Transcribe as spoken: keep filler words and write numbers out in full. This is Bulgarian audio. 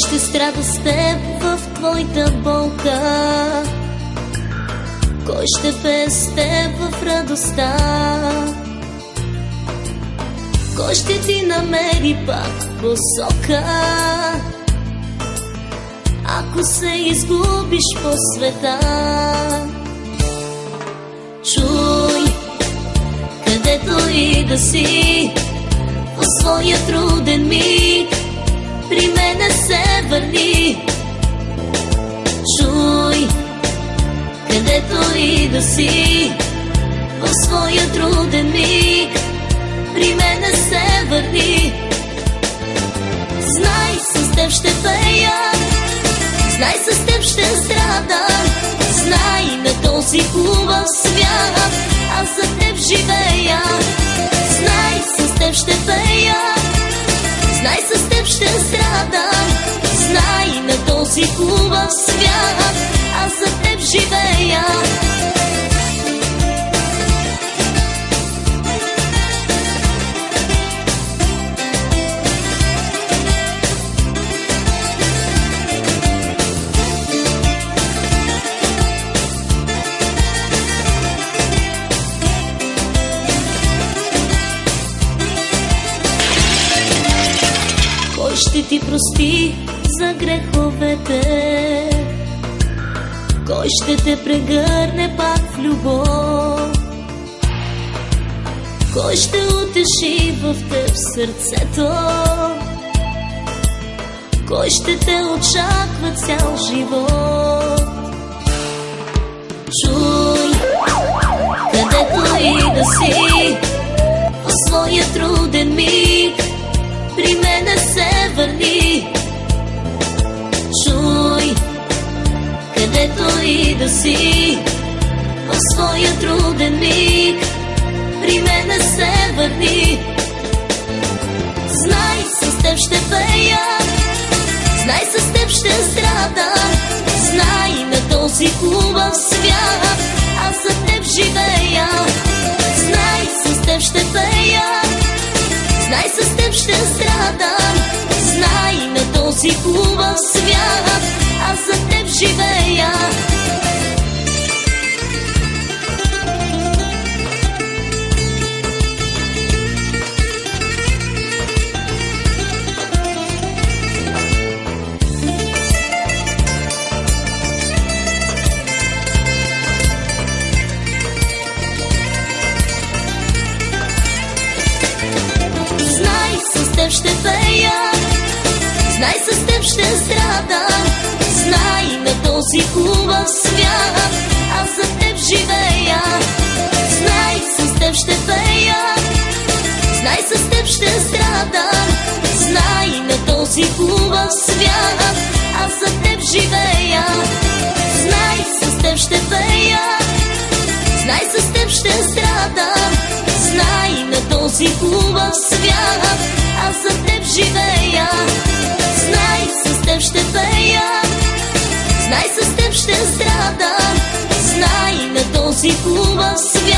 ще страда с теб в твоята болка? Кой ще пее с теб в радостта? Кой ще ти намери пак посока, ако се изгубиш по света? Чуй, където и да си, по своя труден миг при мене се върни. Чуй, където и да си, в своя труден миг при мене се върни. Знай, с теб ще пея, знай, с теб ще страда. Знай, на този хубав свят аз за теб живея. Знай, с теб ще пея, знай, с теб ще страда. Знай, на този хубав свят аз за теб живея. Кой ще ти прости за греховете? Кой ще те прегърне пак в любов? Кой ще утеши в теб сърцето? Кой ще те очаква цял живот? Чуй, където и да си, по своя труден миг при мене се върни. Чуй, където и да си, в своя труден миг при мене се върни. Знай, с теб ще пея, знай, с теб ще страда. Знай, на този хубав свят аз за теб живея. Знай, с теб ще пея, знай, с теб ще страда. Знай, на този хубав свят аз за теб живея. С теб ще пея, знай, с теб ще страда. Знай, на този хубав свят аз за теб живея. Знай, с теб ще пея, знай, с теб ще страда. Знай, на този хубав свят аз за теб живея. Знай, с теб ще пея, знай, с теб ще страда. Знай, на този хубав свят аз за теб живея. Знай, с теб ще пея, знай, с теб ще страда. Знай, на този хубав свят